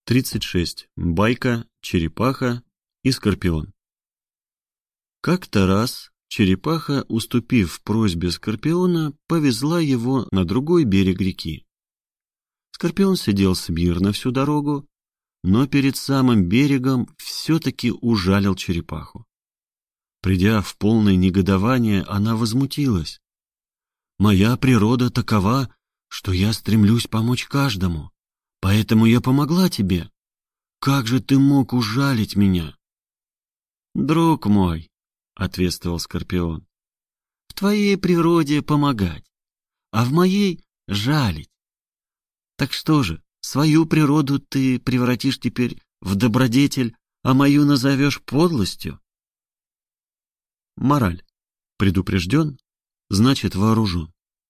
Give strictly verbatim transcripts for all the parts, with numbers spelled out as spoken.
тридцать шесть. Байка, черепаха и скорпион. Как-то раз черепаха, уступив просьбе скорпиона, повезла его на другой берег реки. Скорпион сидел смирно всю дорогу, но перед самым берегом все-таки ужалил черепаху. Придя в полное негодование, она возмутилась. «Моя природа такова, что я стремлюсь помочь каждому, поэтому я помогла тебе. Как же ты мог ужалить меня?» «Друг мой», — ответствовал скорпион, — «в твоей природе помогать, а в моей — жалить. Так что же, свою природу ты превратишь теперь в добродетель, а мою назовешь подлостью?» Мораль. Предупрежден, значит вооружен.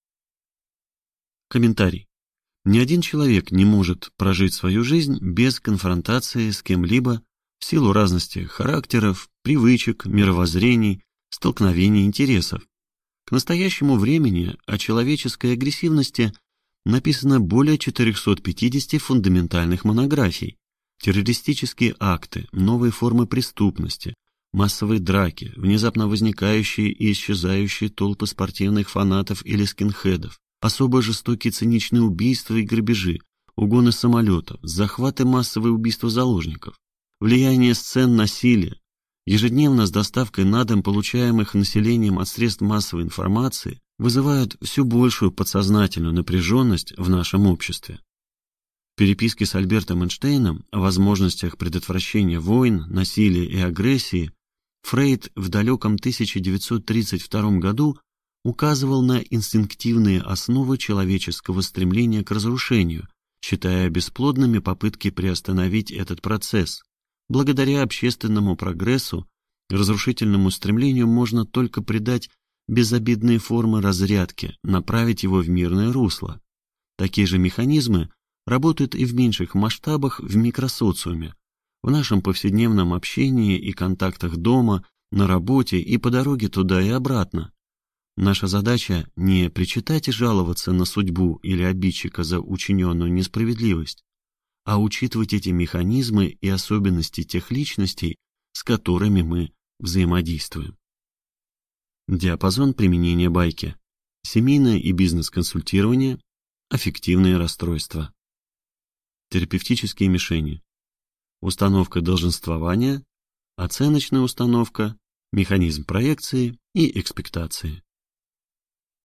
Комментарий. Ни один человек не может прожить свою жизнь без конфронтации с кем-либо в силу разности характеров, привычек, мировоззрений, столкновений интересов. К настоящему времени о человеческой агрессивности написано более четырехсот пятидесяти фундаментальных монографий. Террористические акты, новые формы преступности, массовые драки, внезапно возникающие и исчезающие толпы спортивных фанатов или скинхедов, особо жестокие циничные убийства и грабежи, угоны самолетов, захваты, массовые убийства заложников, влияние сцен насилия, ежедневно с доставкой на дом получаемых населением от средств массовой информации вызывают все большую подсознательную напряженность в нашем обществе. В переписке с Альбертом Эйнштейном о возможностях предотвращения войн, насилия и агрессии Фрейд в далеком тысяча девятьсот тридцать втором году указывал на инстинктивные основы человеческого стремления к разрушению, считая бесплодными попытки приостановить этот процесс. Благодаря общественному прогрессу разрушительному стремлению можно только придать безобидные формы разрядки, направить его в мирное русло. Такие же механизмы работают и в меньших масштабах в микросоциуме, в нашем повседневном общении и контактах дома, на работе и по дороге туда и обратно. Наша задача не причитать и жаловаться на судьбу или обидчика за учиненную несправедливость, а учитывать эти механизмы и особенности тех личностей, с которыми мы взаимодействуем. Диапазон применения байки. Семейное и бизнес-консультирование, аффективные расстройства. Терапевтические мишени. Установка долженствования, оценочная установка, механизм проекции и экспектации.